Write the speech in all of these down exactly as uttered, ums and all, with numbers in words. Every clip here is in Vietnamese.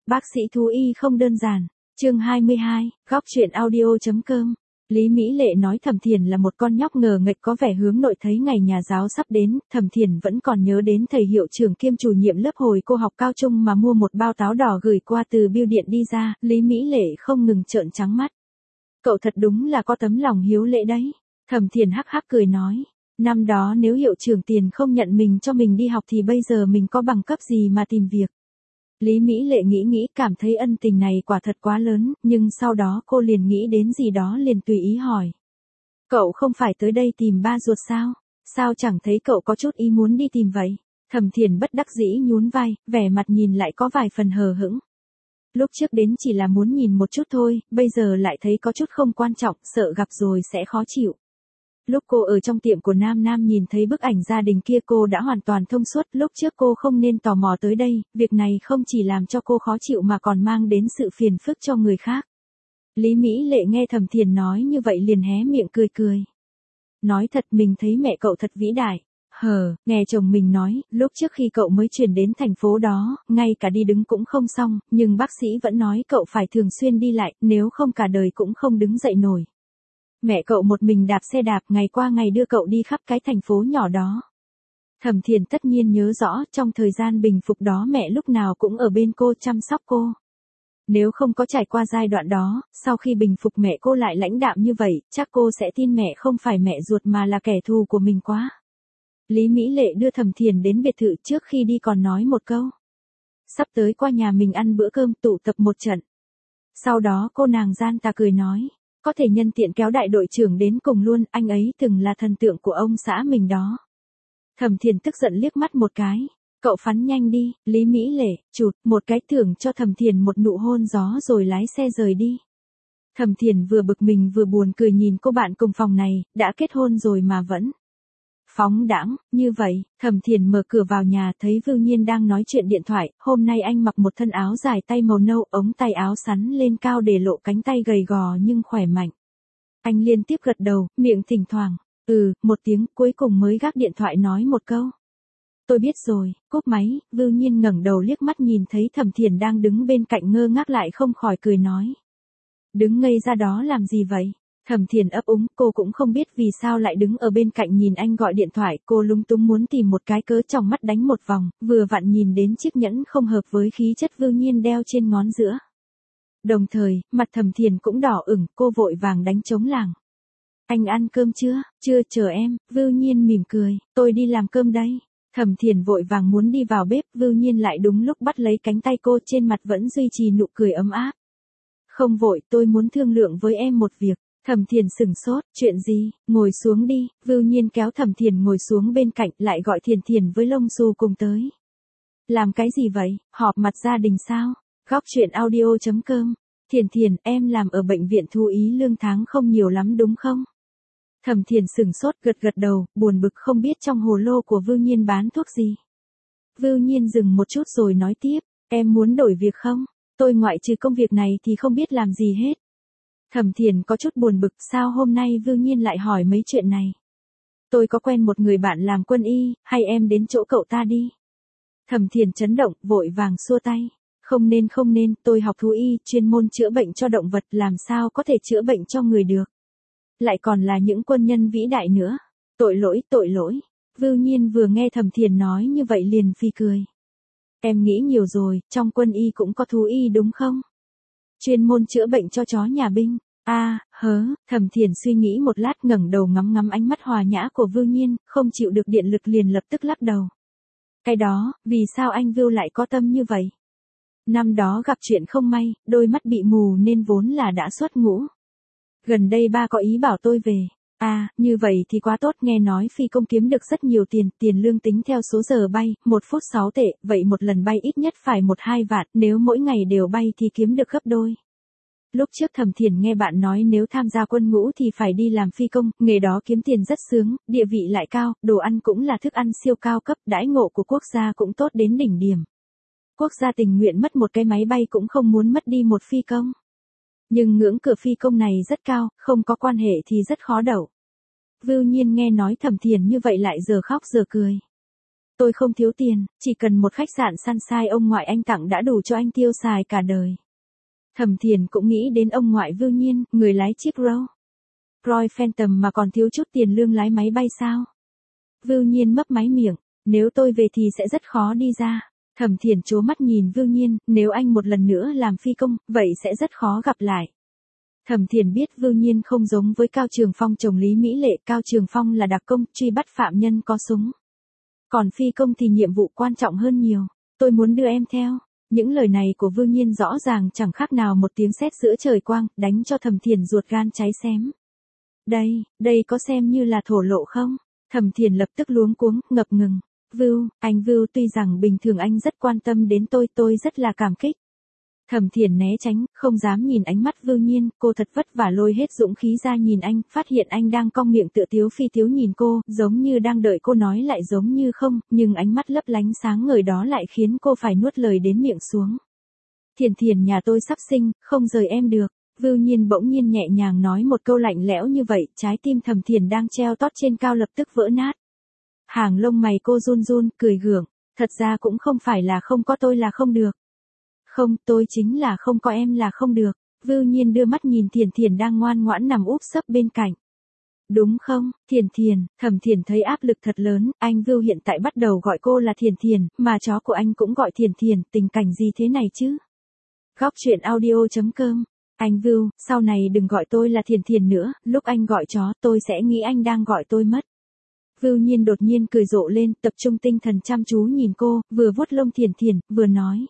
Bác sĩ thú y không đơn giản. Chương hai mươi hai, góc truyện audio.com. Lý Mỹ Lệ nói Thẩm Thiền là một con nhóc ngờ nghệch có vẻ hướng nội. Thấy ngày nhà giáo sắp đến, Thẩm Thiền vẫn còn nhớ đến thầy hiệu trưởng kiêm chủ nhiệm lớp hồi cô học cao trung mà mua một bao táo đỏ gửi qua từ bưu điện đi ra. Lý Mỹ Lệ không ngừng trợn trắng mắt. Cậu thật đúng là có tấm lòng hiếu lễ đấy. Thẩm Thiền hắc hắc cười nói. Năm đó nếu hiệu trưởng tiền không nhận mình cho mình đi học thì bây giờ mình có bằng cấp gì mà tìm việc. Lý Mỹ Lệ nghĩ nghĩ cảm thấy ân tình này quả thật quá lớn, nhưng sau đó cô liền nghĩ đến gì đó liền tùy ý hỏi. Cậu không phải tới đây tìm ba ruột sao? Sao chẳng thấy cậu có chút ý muốn đi tìm vậy? Thẩm Thiền bất đắc dĩ nhún vai, vẻ mặt nhìn lại có vài phần hờ hững. Lúc trước đến chỉ là muốn nhìn một chút thôi, bây giờ lại thấy có chút không quan trọng, sợ gặp rồi sẽ khó chịu. Lúc cô ở trong tiệm của Nam Nam nhìn thấy bức ảnh gia đình kia cô đã hoàn toàn thông suốt, lúc trước cô không nên tò mò tới đây, việc này không chỉ làm cho cô khó chịu mà còn mang đến sự phiền phức cho người khác. Lý Mỹ Lệ nghe Thẩm Thiền nói như vậy liền hé miệng cười cười. Nói thật mình thấy mẹ cậu thật vĩ đại. Hờ, nghe chồng mình nói, lúc trước khi cậu mới chuyển đến thành phố đó, ngay cả đi đứng cũng không xong, nhưng bác sĩ vẫn nói cậu phải thường xuyên đi lại, nếu không cả đời cũng không đứng dậy nổi. Mẹ cậu một mình đạp xe đạp ngày qua ngày đưa cậu đi khắp cái thành phố nhỏ đó. Thẩm Thiền tất nhiên nhớ rõ, trong thời gian bình phục đó mẹ lúc nào cũng ở bên cô chăm sóc cô. Nếu không có trải qua giai đoạn đó, sau khi bình phục mẹ cô lại lãnh đạm như vậy, chắc cô sẽ tin mẹ không phải mẹ ruột mà là kẻ thù của mình quá. Lý Mỹ Lệ đưa Thẩm Thiền đến biệt thự trước khi đi còn nói một câu. Sắp tới qua nhà mình ăn bữa cơm tụ tập một trận. Sau đó cô nàng gian tà cười nói. Có thể nhân tiện kéo đại đội trưởng đến cùng luôn, anh ấy từng là thần tượng của ông xã mình đó. Thẩm Thiền tức giận liếc mắt một cái. Cậu phắn nhanh đi, Lý Mỹ Lệ, chụt, một cái thưởng cho Thẩm Thiền một nụ hôn gió rồi lái xe rời đi. Thẩm Thiền vừa bực mình vừa buồn cười nhìn cô bạn cùng phòng này, đã kết hôn rồi mà vẫn phóng đãng như vậy. Thẩm Thiền mở cửa vào nhà thấy Vưu Nhiên đang nói chuyện điện thoại, hôm nay anh mặc một thân áo dài tay màu nâu, ống tay áo sắn lên cao để lộ cánh tay gầy gò nhưng khỏe mạnh. Anh liên tiếp gật đầu, miệng thỉnh thoảng, ừ, một tiếng, cuối cùng mới gác điện thoại nói một câu. Tôi biết rồi, cúp máy. Vưu Nhiên ngẩng đầu liếc mắt nhìn thấy Thẩm Thiền đang đứng bên cạnh ngơ ngác lại không khỏi cười nói. Đứng ngây ra đó làm gì vậy? Thẩm Thiền ấp úng, cô cũng không biết vì sao lại đứng ở bên cạnh nhìn anh gọi điện thoại, cô lúng túng muốn tìm một cái cớ trong mắt đánh một vòng, vừa vặn nhìn đến chiếc nhẫn không hợp với khí chất Vưu Nhiên đeo trên ngón giữa. Đồng thời, mặt Thẩm Thiền cũng đỏ ửng, cô vội vàng đánh trống lảng. Anh ăn cơm chưa? Chưa, chờ em. Vưu Nhiên mỉm cười, tôi đi làm cơm đây. Thẩm Thiền vội vàng muốn đi vào bếp, Vưu Nhiên lại đúng lúc bắt lấy cánh tay cô, trên mặt vẫn duy trì nụ cười ấm áp. Không vội, tôi muốn thương lượng với em một việc. Thẩm Thiền sửng sốt, chuyện gì? Ngồi xuống đi. Vưu Nhiên kéo Thẩm Thiền ngồi xuống bên cạnh, lại gọi Thiền Thiền với Lông Xù cùng tới. Làm cái gì vậy? Họp mặt gia đình sao? Góc truyện audio.com. Thiền Thiền, em làm ở bệnh viện thú y lương tháng không nhiều lắm đúng không? Thẩm Thiền sửng sốt gật gật đầu, buồn bực không biết trong hồ lô của Vưu Nhiên bán thuốc gì. Vưu Nhiên dừng một chút rồi nói tiếp, em muốn đổi việc không? Tôi ngoại trừ công việc này thì không biết làm gì hết. Thẩm Thiền có chút buồn bực, sao hôm nay Vưu Nhiên lại hỏi mấy chuyện này? Tôi có quen một người bạn làm quân y, hay em đến chỗ cậu ta đi? Thẩm Thiền chấn động, vội vàng xua tay. Không nên không nên, tôi học thú y, chuyên môn chữa bệnh cho động vật, làm sao có thể chữa bệnh cho người được. Lại còn là những quân nhân vĩ đại nữa. Tội lỗi, tội lỗi. Vưu Nhiên vừa nghe Thẩm Thiền nói như vậy liền phì cười. Em nghĩ nhiều rồi, trong quân y cũng có thú y đúng không? Chuyên môn chữa bệnh cho chó nhà binh. A, à, hớ, Thẩm Thiền suy nghĩ một lát ngẩng đầu ngắm ngắm ánh mắt hòa nhã của Vưu Nhiên, không chịu được điện lực liền lập tức lắc đầu. Cái đó, vì sao anh Vưu lại có tâm như vậy? Năm đó gặp chuyện không may, đôi mắt bị mù nên vốn là đã xuất ngũ. Gần đây ba có ý bảo tôi về. À, như vậy thì quá tốt, nghe nói phi công kiếm được rất nhiều tiền, tiền lương tính theo số giờ bay, một phút sáu tệ, vậy một lần bay ít nhất phải một hai vạn, nếu mỗi ngày đều bay thì kiếm được gấp đôi. Lúc trước Thẩm Thiền nghe bạn nói nếu tham gia quân ngũ thì phải đi làm phi công, nghề đó kiếm tiền rất sướng, địa vị lại cao, đồ ăn cũng là thức ăn siêu cao cấp, đãi ngộ của quốc gia cũng tốt đến đỉnh điểm. Quốc gia tình nguyện mất một cái máy bay cũng không muốn mất đi một phi công. Nhưng ngưỡng cửa phi công này rất cao, không có quan hệ thì rất khó đậu. Vưu Nhiên nghe nói Thẩm Thiền như vậy lại giờ khóc giờ cười. Tôi không thiếu tiền, chỉ cần một khách sạn Sunshine ông ngoại anh tặng đã đủ cho anh tiêu xài cả đời. Thẩm Thiền cũng nghĩ đến ông ngoại Vưu Nhiên, người lái chiếc Rolls Royce Phantom mà còn thiếu chút tiền lương lái máy bay sao. Vưu Nhiên mấp máy miệng, nếu tôi về thì sẽ rất khó đi ra. Thẩm Thiền trố mắt nhìn Vưu Nhiên, nếu anh một lần nữa làm phi công, vậy sẽ rất khó gặp lại. Thẩm Thiền biết Vưu Nhiên không giống với Cao Trường Phong chồng Lý Mỹ Lệ, Cao Trường Phong là đặc công, truy bắt phạm nhân có súng. Còn phi công thì nhiệm vụ quan trọng hơn nhiều, tôi muốn đưa em theo. Những lời này của Vưu Nhiên rõ ràng chẳng khác nào một tiếng sét giữa trời quang, đánh cho Thẩm Thiền ruột gan cháy xém. Đây, đây có xem như là thổ lộ không? Thẩm Thiền lập tức luống cuống, ngập ngừng. Vưu, anh Vưu tuy rằng bình thường anh rất quan tâm đến tôi, tôi rất là cảm kích. Thẩm Thiền né tránh, không dám nhìn ánh mắt Vưu Nhiên, cô thật vất vả lôi hết dũng khí ra nhìn anh, phát hiện anh đang cong miệng tựa tiếu phi tiếu nhìn cô, giống như đang đợi cô nói lại giống như không, nhưng ánh mắt lấp lánh sáng ngời đó lại khiến cô phải nuốt lời đến miệng xuống. Thiền Thiền nhà tôi sắp sinh, không rời em được. Vưu Nhiên bỗng nhiên nhẹ nhàng nói một câu lạnh lẽo như vậy, trái tim Thẩm Thiền đang treo tót trên cao lập tức vỡ nát. Hàng lông mày cô run run, cười gượng, thật ra cũng không phải là không có tôi là không được. Không, tôi chính là không có em là không được. Vưu Nhiên đưa mắt nhìn Thiền Thiền đang ngoan ngoãn nằm úp sấp bên cạnh. Đúng không, Thiền Thiền, Thẩm Thiền thấy áp lực thật lớn, anh Vưu hiện tại bắt đầu gọi cô là Thiền Thiền, mà chó của anh cũng gọi Thiền Thiền, tình cảnh gì thế này chứ? Góc truyện audio chấm com. Anh Vưu, sau này đừng gọi tôi là Thiền Thiền nữa, lúc anh gọi chó tôi sẽ nghĩ anh đang gọi tôi mất. Vưu Nhiên đột nhiên cười rộ lên, tập trung tinh thần chăm chú nhìn cô, vừa vuốt lông Thiền Thiền, vừa nói.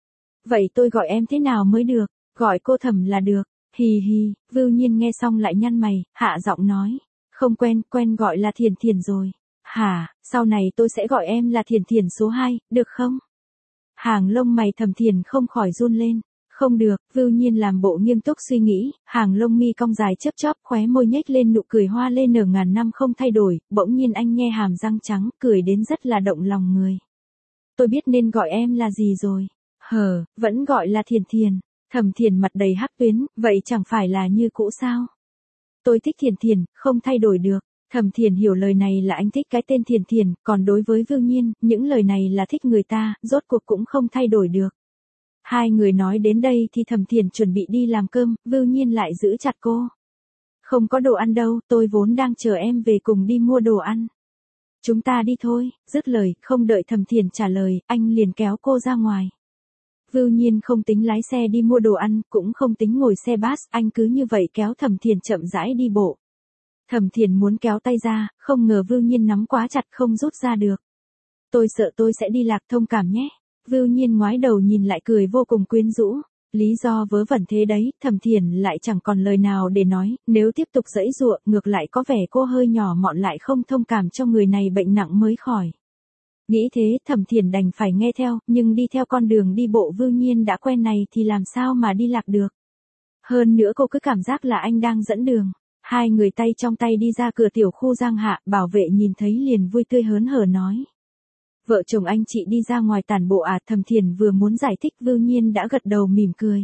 Vậy tôi gọi em thế nào mới được, gọi cô Thẩm là được, hì hì. Vưu Nhiên nghe xong lại nhăn mày, hạ giọng nói. Không quen, quen gọi là Thiền Thiền rồi. Hả, sau này tôi sẽ gọi em là Thiền Thiền số hai, được không? Hàng lông mày Thẩm Thiền không khỏi run lên. Không được, Vưu Nhiên làm bộ nghiêm túc suy nghĩ, hàng lông mi cong dài chớp chóp, khóe môi nhếch lên nụ cười hoa lê nở ngàn năm không thay đổi, bỗng nhiên anh nghe hàm răng trắng, cười đến rất là động lòng người. Tôi biết nên gọi em là gì rồi. Hờ, vẫn gọi là Thiền Thiền. Thẩm Thiền mặt đầy hắc tuyến, vậy chẳng phải là như cũ sao? Tôi thích Thiền Thiền, không thay đổi được. Thẩm Thiền hiểu lời này là anh thích cái tên Thiền Thiền, còn đối với Vưu Nhiên, những lời này là thích người ta, rốt cuộc cũng không thay đổi được. Hai người nói đến đây thì Thẩm Thiền chuẩn bị đi làm cơm, Vưu Nhiên lại giữ chặt cô. Không có đồ ăn đâu, tôi vốn đang chờ em về cùng đi mua đồ ăn. Chúng ta đi thôi, dứt lời, không đợi Thẩm Thiền trả lời, anh liền kéo cô ra ngoài. Vưu Nhiên không tính lái xe đi mua đồ ăn, cũng không tính ngồi xe bus, anh cứ như vậy kéo Thẩm Thiền chậm rãi đi bộ. Thẩm Thiền muốn kéo tay ra, không ngờ Vưu Nhiên nắm quá chặt không rút ra được. Tôi sợ tôi sẽ đi lạc, thông cảm nhé. Vưu Nhiên ngoái đầu nhìn lại cười vô cùng quyến rũ. Lý do vớ vẩn thế đấy, Thẩm Thiền lại chẳng còn lời nào để nói, nếu tiếp tục giãy giụa, ngược lại có vẻ cô hơi nhỏ mọn lại không thông cảm cho người này bệnh nặng mới khỏi. Nghĩ thế, Thẩm Thiền đành phải nghe theo, nhưng đi theo con đường đi bộ Vưu Nhiên đã quen này thì làm sao mà đi lạc được. Hơn nữa cô cứ cảm giác là anh đang dẫn đường. Hai người tay trong tay đi ra cửa tiểu khu Giang Hạ, bảo vệ nhìn thấy liền vui tươi hớn hở nói. Vợ chồng anh chị đi ra ngoài tản bộ à? Thẩm Thiền vừa muốn giải thích Vưu Nhiên đã gật đầu mỉm cười.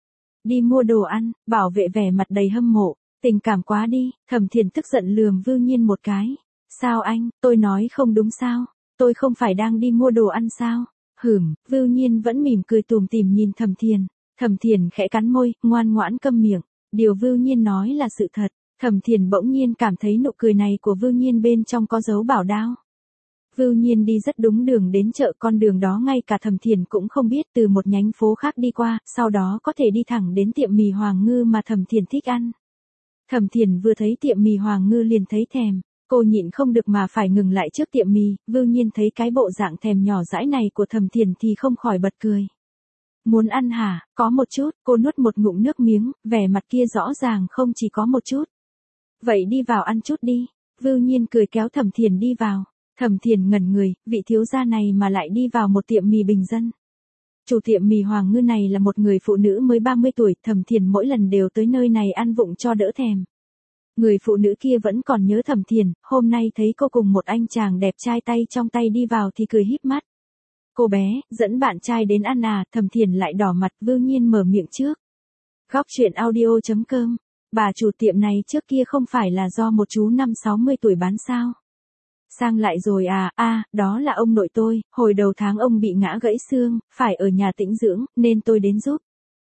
Đi mua đồ ăn, bảo vệ vẻ mặt đầy hâm mộ, tình cảm quá đi. Thẩm Thiền tức giận lườm Vưu Nhiên một cái. Sao anh, tôi nói không đúng sao? Tôi không phải đang đi mua đồ ăn sao? Hửm, Vưu Nhiên vẫn mỉm cười tủm tỉm nhìn Thẩm Thiền. Thẩm Thiền khẽ cắn môi, ngoan ngoãn câm miệng. Điều Vưu Nhiên nói là sự thật. Thẩm Thiền bỗng nhiên cảm thấy nụ cười này của Vưu Nhiên bên trong có dấu bảo đao. Vưu Nhiên đi rất đúng đường đến chợ, con đường đó ngay cả Thẩm Thiền cũng không biết, từ một nhánh phố khác đi qua, sau đó có thể đi thẳng đến tiệm mì Hoàng Ngư mà Thẩm Thiền thích ăn. Thẩm Thiền vừa thấy tiệm mì Hoàng Ngư liền thấy thèm, cô nhịn không được mà phải ngừng lại trước tiệm mì. Vưu Nhiên thấy cái bộ dạng thèm nhỏ dãi này của Thẩm Thiền thì không khỏi bật cười. Muốn ăn hả? Có một chút, cô nuốt một ngụm nước miếng, vẻ mặt kia rõ ràng không chỉ có một chút. Vậy đi vào ăn chút đi. Vưu Nhiên cười kéo Thẩm Thiền đi vào. Thẩm Thiền ngẩn người, vị thiếu gia này mà lại đi vào một tiệm mì bình dân. Chủ tiệm mì Hoàng Ngư này là một người phụ nữ mới ba mươi tuổi, Thẩm Thiền mỗi lần đều tới nơi này ăn vụng cho đỡ thèm. Người phụ nữ kia vẫn còn nhớ Thẩm Thiền, hôm nay thấy cô cùng một anh chàng đẹp trai tay trong tay đi vào thì cười híp mắt. Cô bé, dẫn bạn trai đến ăn à? Thẩm Thiền lại đỏ mặt. Vưu Nhiên mở miệng trước. Góc truyện audio chấm com. Bà chủ tiệm này trước kia không phải là do một chú năm sáu mươi tuổi bán sao? Sang lại rồi à, a, đó là ông nội tôi, hồi đầu tháng ông bị ngã gãy xương, phải ở nhà tĩnh dưỡng, nên tôi đến giúp.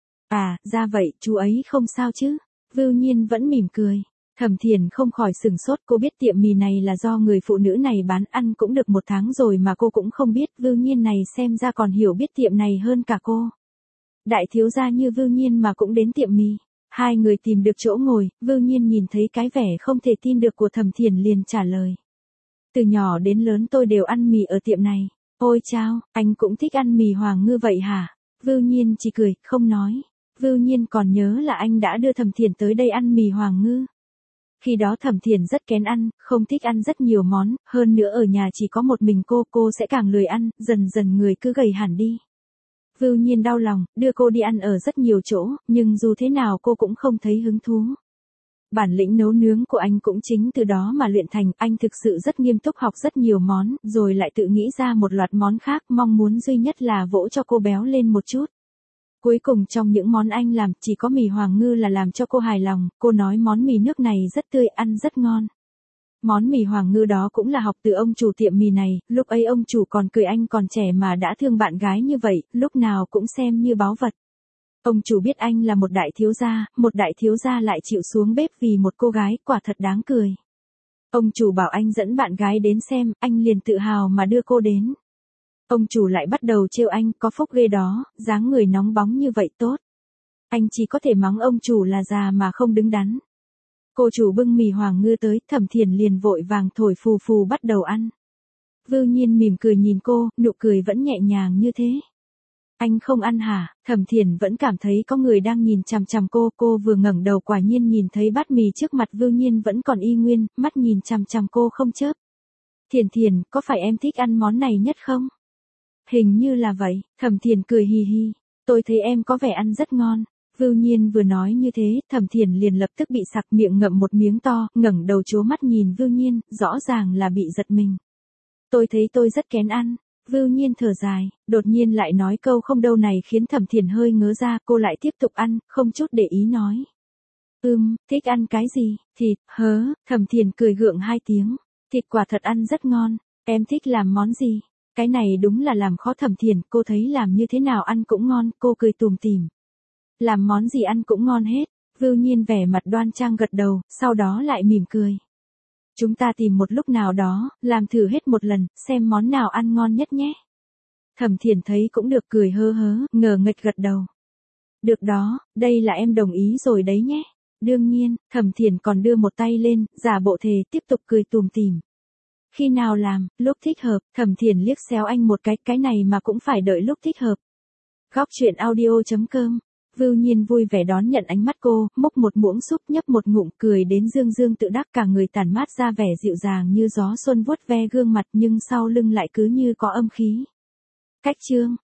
À, ra vậy, chú ấy không sao chứ? Vưu Nhiên vẫn mỉm cười. Thẩm Thiền không khỏi sửng sốt, cô biết tiệm mì này là do người phụ nữ này bán, ăn cũng được một tháng rồi mà cô cũng không biết. Vưu Nhiên này xem ra còn hiểu biết tiệm này hơn cả cô. Đại thiếu gia như Vưu Nhiên mà cũng đến tiệm mì. Hai người tìm được chỗ ngồi, Vưu Nhiên nhìn thấy cái vẻ không thể tin được của Thẩm Thiền liền trả lời. Từ nhỏ đến lớn tôi đều ăn mì ở tiệm này. Ôi chao, anh cũng thích ăn mì Hoàng Ngư vậy hả? Vưu Nhiên chỉ cười, không nói. Vưu Nhiên còn nhớ là anh đã đưa Thẩm Thiền tới đây ăn mì Hoàng Ngư. Khi đó Thẩm Thiền rất kén ăn, không thích ăn rất nhiều món, hơn nữa ở nhà chỉ có một mình cô, cô sẽ càng lười ăn, dần dần người cứ gầy hẳn đi. Vưu Nhiên đau lòng, đưa cô đi ăn ở rất nhiều chỗ, nhưng dù thế nào cô cũng không thấy hứng thú. Bản lĩnh nấu nướng của anh cũng chính từ đó mà luyện thành, anh thực sự rất nghiêm túc học rất nhiều món, rồi lại tự nghĩ ra một loạt món khác, mong muốn duy nhất là vỗ cho cô béo lên một chút. Cuối cùng trong những món anh làm, chỉ có mì Hoàng Ngư là làm cho cô hài lòng, cô nói món mì nước này rất tươi, ăn rất ngon. Món mì Hoàng Ngư đó cũng là học từ ông chủ tiệm mì này, lúc ấy ông chủ còn cười anh còn trẻ mà đã thương bạn gái như vậy, lúc nào cũng xem như báu vật. Ông chủ biết anh là một đại thiếu gia, một đại thiếu gia lại chịu xuống bếp vì một cô gái, quả thật đáng cười. Ông chủ bảo anh dẫn bạn gái đến xem, anh liền tự hào mà đưa cô đến. Ông chủ lại bắt đầu trêu anh, có phúc ghê đó, dáng người nóng bóng như vậy tốt. Anh chỉ có thể mắng ông chủ là già mà không đứng đắn. Cô chủ bưng mì Hoàng Ngư tới, Thẩm Thiền liền vội vàng thổi phù phù bắt đầu ăn. Vưu Nhiên mỉm cười nhìn cô, nụ cười vẫn nhẹ nhàng như thế. Anh không ăn hả? Thẩm Thiền vẫn cảm thấy có người đang nhìn chằm chằm cô, cô vừa ngẩng đầu quả nhiên nhìn thấy bát mì trước mặt Vưu Nhiên vẫn còn y nguyên, mắt nhìn chằm chằm cô không chớp. Thiền Thiền, có phải em thích ăn món này nhất không? Hình như là vậy, Thẩm Thiền cười hì hì, tôi thấy em có vẻ ăn rất ngon. Vưu Nhiên vừa nói như thế, Thẩm Thiền liền lập tức bị sặc, miệng ngậm một miếng to, ngẩng đầu trố mắt nhìn Vưu Nhiên, rõ ràng là bị giật mình. Tôi thấy tôi rất kén ăn. Vưu Nhiên thở dài, đột nhiên lại nói câu không đâu này khiến Thẩm Thiền hơi ngớ ra, cô lại tiếp tục ăn, không chút để ý nói. Ừm, thích ăn cái gì? Thịt, hớ, Thẩm Thiền cười gượng hai tiếng. Thịt quả thật ăn rất ngon, em thích làm món gì? Cái này đúng là làm khó Thẩm Thiền, cô thấy làm như thế nào ăn cũng ngon, cô cười tủm tỉm. Làm món gì ăn cũng ngon hết. Vưu Nhiên vẻ mặt đoan trang gật đầu, sau đó lại mỉm cười. Chúng ta tìm một lúc nào đó, làm thử hết một lần, xem món nào ăn ngon nhất nhé. Thẩm Thiền thấy cũng được, cười hơ hớ, ngờ nghệch gật đầu. Được đó, đây là em đồng ý rồi đấy nhé. Đương nhiên, Thẩm Thiền còn đưa một tay lên, giả bộ thề, tiếp tục cười tùm tìm. Khi nào làm, lúc thích hợp, Thẩm Thiền liếc xéo anh một cái, cái này mà cũng phải đợi lúc thích hợp. Góc truyện audio chấm com. Vưu Nhiên vui vẻ đón nhận ánh mắt cô, múc một muỗng súp nhấp một ngụm, cười đến dương dương tự đắc, cả người tản mát ra vẻ dịu dàng như gió xuân vuốt ve gương mặt, nhưng sau lưng lại cứ như có âm khí. Cách chương